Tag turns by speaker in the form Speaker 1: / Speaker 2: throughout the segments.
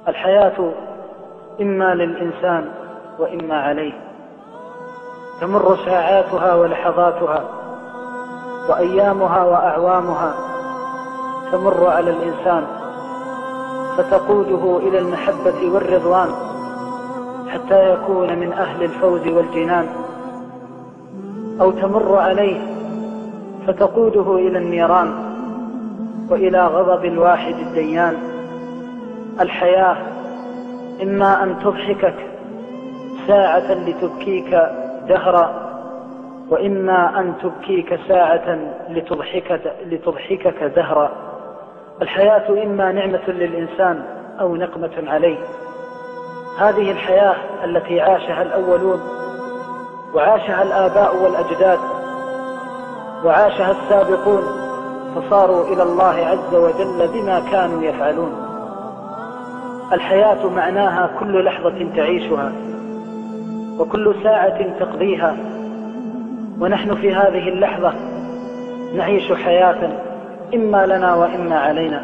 Speaker 1: الحياة إما للإنسان وإما عليه، تمر ساعاتها ولحظاتها وأيامها وأعوامها تمر على الإنسان فتقوده إلى المحبة والرضوان حتى يكون من أهل الفوز والجنان، أو تمر عليه فتقوده إلى النيران وإلى غضب الواحد الديان. الحياة إما أن تضحكك ساعة لتبكيك دهرا، وإما أن تبكيك ساعة لتضحكك دهرا. الحياة إما نعمة للإنسان أو نقمة عليه. هذه الحياة التي عاشها الأولون وعاشها الآباء والأجداد وعاشها السابقون فصاروا إلى الله عز وجل بما كانوا يفعلون. الحياة معناها كل لحظة تعيشها وكل ساعة تقضيها، ونحن في هذه اللحظة نعيش حياة إما لنا وإما علينا.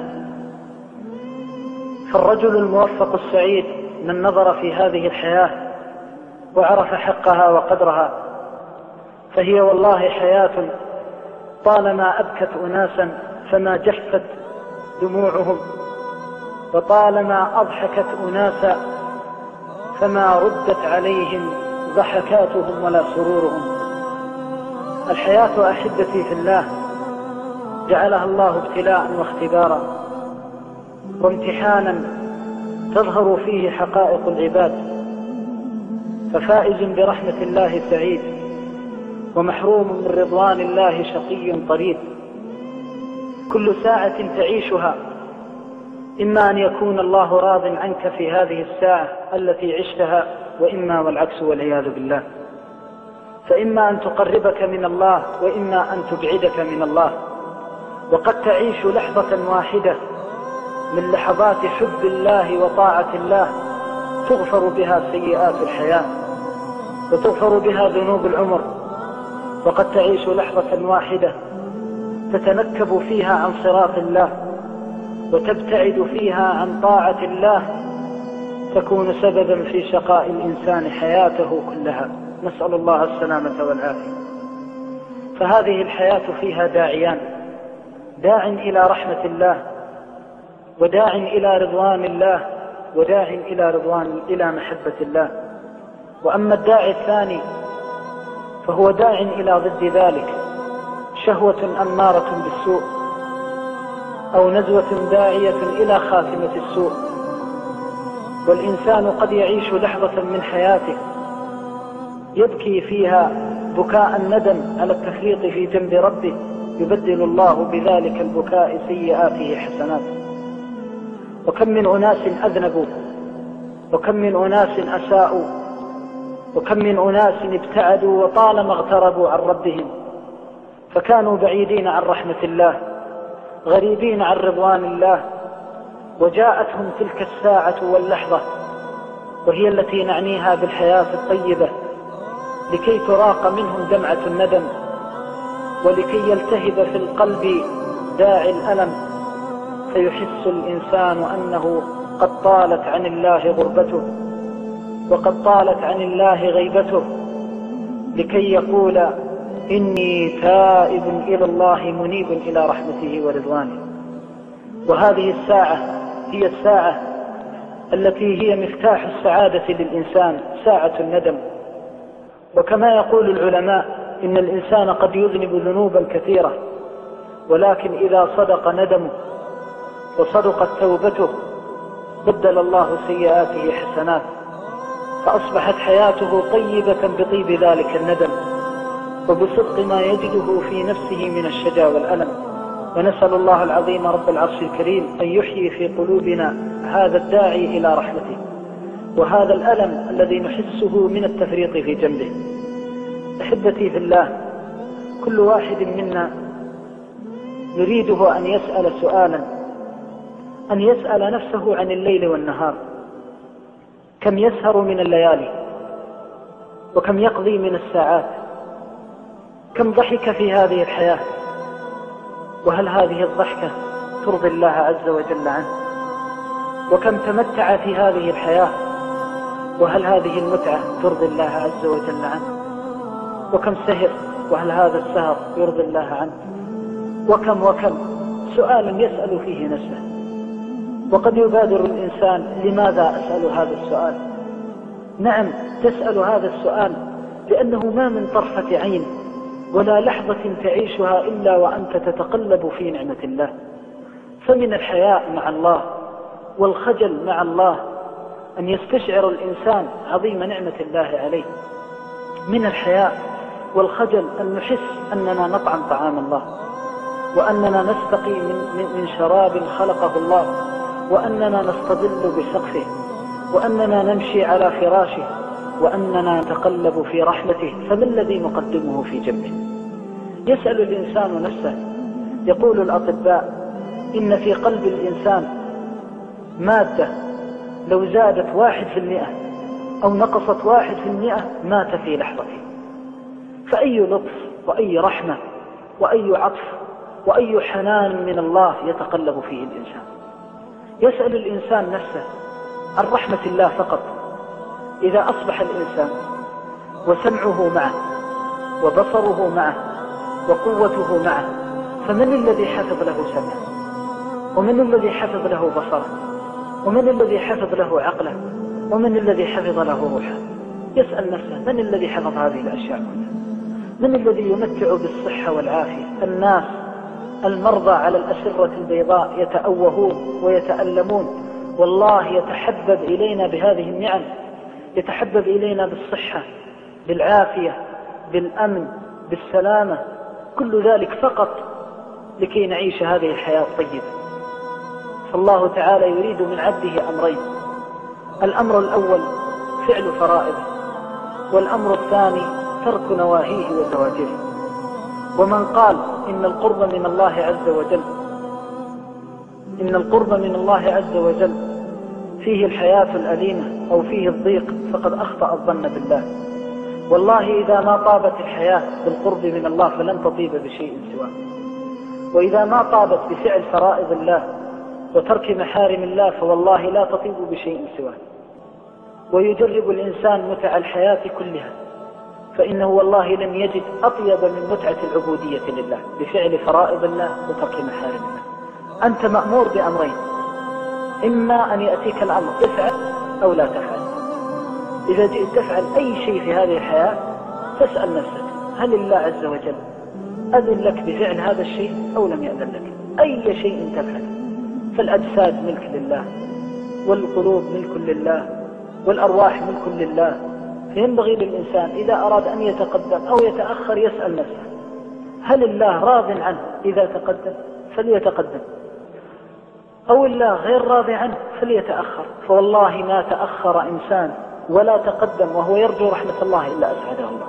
Speaker 1: فالرجل الموفق السعيد من نظر في هذه الحياة وعرف حقها وقدرها، فهي والله حياة طالما أبكت أناسا فما جفت دموعهم، وطالما أضحكت أناسا فما ردت عليهم ضحكاتهم ولا سرورهم. الحياة أحبتي في الله جعلها الله ابتلاء واختبارا وامتحانا تظهر فيه حقائق العباد، ففائز برحمة الله سعيد، ومحروم من رضوان الله شقي طريد. كل ساعة تعيشها إما أن يكون الله راض عنك في هذه الساعة التي عشتها، وإما والعكس والعياذ بالله. فإما أن تقربك من الله وإما أن تبعدك من الله. وقد تعيش لحظة واحدة من لحظات حب الله وطاعة الله تغفر بها سيئات الحياة وتغفر بها ذنوب العمر. وقد تعيش لحظة واحدة تتنكب فيها عن صراط الله وتبتعد فيها عن طاعة الله، تكون سببا في شقاء الإنسان حياته كلها، نسأل الله السلامة والعافية. فهذه الحياة فيها داعيان: داع إلى رحمة الله، وداع إلى رضوان الله، وداع إلى محبة الله. وأما الداعي الثاني فهو داع إلى ضد ذلك، شهوة أمارة بالسوء، أو نزوة داعية إلى خاتمة السوء. والإنسان قد يعيش لحظة من حياته يبكي فيها بكاء الندم على التفريط في جنب ربه، يبدل الله بذلك البكاء سيئاته حسنات. وكم من أناس أذنبوا، وكم من أناس أساءوا، وكم من أناس ابتعدوا وطالما اغتربوا عن ربهم، فكانوا بعيدين عن رحمة الله، غريبين عن رضوان الله، وجاءتهم تلك الساعة واللحظة وهي التي نعنيها بالحياة الطيبة لكي تراق منهم دمعة الندم، ولكي يلتهب في القلب داعي الألم، فيحس الإنسان أنه قد طالت عن الله غربته وقد طالت عن الله غيبته، لكي يقول: إني تائب إلى الله منيب إلى رحمته ورضوانه. وهذه الساعة هي الساعة التي هي مفتاح السعادة للإنسان، ساعة الندم. وكما يقول العلماء إن الإنسان قد يذنب ذنوبا كثيرة، ولكن إذا صدق ندمه وصدقت توبته بدل الله سيئاته حسنات، فأصبحت حياته طيبة بطيب ذلك الندم وبصدق ما يجده في نفسه من الشجا والألم. ونسأل الله العظيم رب العرش الكريم أن يحيي في قلوبنا هذا الداعي إلى رحمته وهذا الألم الذي نحسه من التفريط في جنبه. أحبتي في الله، كل واحد منا يريده أن يسأل سؤالا، أن يسأل نفسه عن الليل والنهار: كم يسهر من الليالي، وكم يقضي من الساعات، كم ضحك في هذه الحياة، وهل هذه الضحكة ترضي الله عز وجل عنه؟ وكم تمتع في هذه الحياة، وهل هذه المتعة ترضي الله عز وجل عنه؟ وكم سهر، وهل هذا السهر يرضي الله عنه؟ وكم سؤال يسأل فيه نفسه. وقد يبادر الإنسان: لماذا أسأل هذا السؤال؟ نعم، تسأل هذا السؤال لأنه ما من طرفة عين ولا لحظة تعيشها إلا وأنت تتقلب في نعمة الله. فمن الحياء مع الله والخجل مع الله أن يستشعر الإنسان عظيم نعمة الله عليه. من الحياء والخجل أن نحس أننا نطعم طعام الله، وأننا نستقي من شراب خلقه الله، وأننا نستظل بسقفه، وأننا نمشي على فراشه، وأننا نتقلب في رحلته. فما الذي نقدمه في جنبه؟ يسأل الإنسان نفسه. يقول الأطباء: إن في قلب الإنسان مادة لو زادت 1% أو نقصت 1% مات في لحظته. فأي لطف وأي رحمة وأي عطف وأي حنان من الله يتقلب فيه الإنسان. يسأل الإنسان نفسه عن رحمة الله فقط. إذا أصبح الإنسان وسمعه معه وبصره معه وقوته معه، فمن الذي حفظ له سمعه؟ ومن الذي حفظ له بصره؟ ومن الذي حفظ له عقله؟ ومن الذي حفظ له روحه؟ يسأل نفسه: من الذي حفظ هذه الأشياء كلها؟ من الذي يمتع بالصحة والعافية؟ الناس المرضى على الأسرة البيضاء يتأوهون ويتألمون، والله يتحبب إلينا بهذه النعم، يتحبب إلينا بالصحة، بالعافية، بالأمن، بالسلامة، كل ذلك فقط لكي نعيش هذه الحياة الطيبة. فالله تعالى يريد من عبده أمرين: الأمر الأول فعل فرائضه، والأمر الثاني ترك نواهيه وزواجره. ومن قال إن القرب من الله عز وجل فيه الحياة الأليمة أو فيه الضيق فقد أخطأ الظن بالله. والله إذا ما طابت الحياة بالقرب من الله فلن تطيب بشيء سواه، وإذا ما طابت بفعل فرائض الله وترك محارم الله فوالله لا تطيب بشيء سواه. ويجرب الإنسان متع الحياة كلها، فإنه والله لم يجد أطيب من متعة العبودية لله بفعل فرائض الله وترك محارم الله. أنت مأمور بأمرين: إما أن يأتيك الأمر افعل أو لا تفعل. إذا جئت تفعل أي شيء في هذه الحياة تسأل نفسك: هل الله عز وجل أذن لك بفعل هذا الشيء أو لم يأذن لك؟ أي شيء تفعل. فالأجساد ملك لله، والقلوب ملك لله، والأرواح ملك لله. فينبغي للإنسان إذا أراد أن يتقدم أو يتأخر يسأل نفسه: هل الله راض عنه إذا تقدم فليتقدم، أو الله غير راضي عنه فليتأخر. فوالله ما تأخر إنسان ولا تقدم وهو يرجو رحمة الله إلا أسعده الله.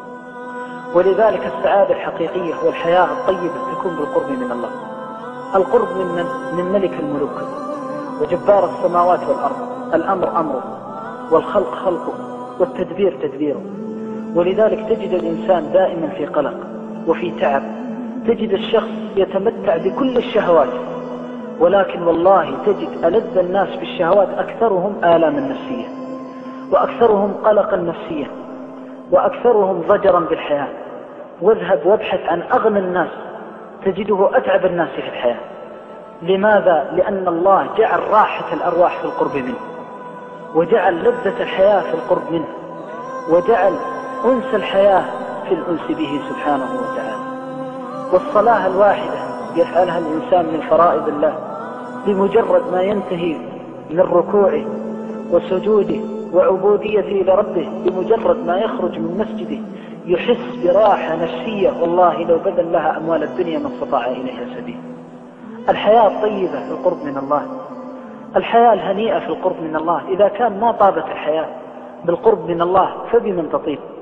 Speaker 1: ولذلك السعادة الحقيقية والحياة الطيبة تكون بالقرب من الله. القرب من ملك الملوك وجبار السماوات والأرض. الأمر أمره، والخلق خلقه، والتدبير تدبيره. ولذلك تجد الإنسان دائما في قلق وفي تعب. تجد الشخص يتمتع بكل الشهوات، ولكن والله تجد ألذ الناس بالشهوات أكثرهم آلاما نفسية، وأكثرهم قلقا نفسيا، وأكثرهم ضجرا بالحياة. واذهب وابحث عن أغنى الناس تجده أتعب الناس في الحياة. لماذا؟ لأن الله جعل راحة الأرواح في القرب منه، وجعل لذة الحياة في القرب منه، وجعل أنس الحياة في الأنس به سبحانه وتعالى. والصلاة الواحدة يفعلها الإنسان من فرائض الله بمجرد ما ينتهي من ركوعه وسجوده وعبوديته لربه، بمجرد ما يخرج من مسجده يحس براحة نفسية والله لو بذل لها أموال الدنيا ما استطاع إليها سبيل. الحياة الطيبة في القرب من الله، الحياة الهنيئة في القرب من الله. إذا كان ما طابت الحياة بالقرب من الله فبمن تطيب؟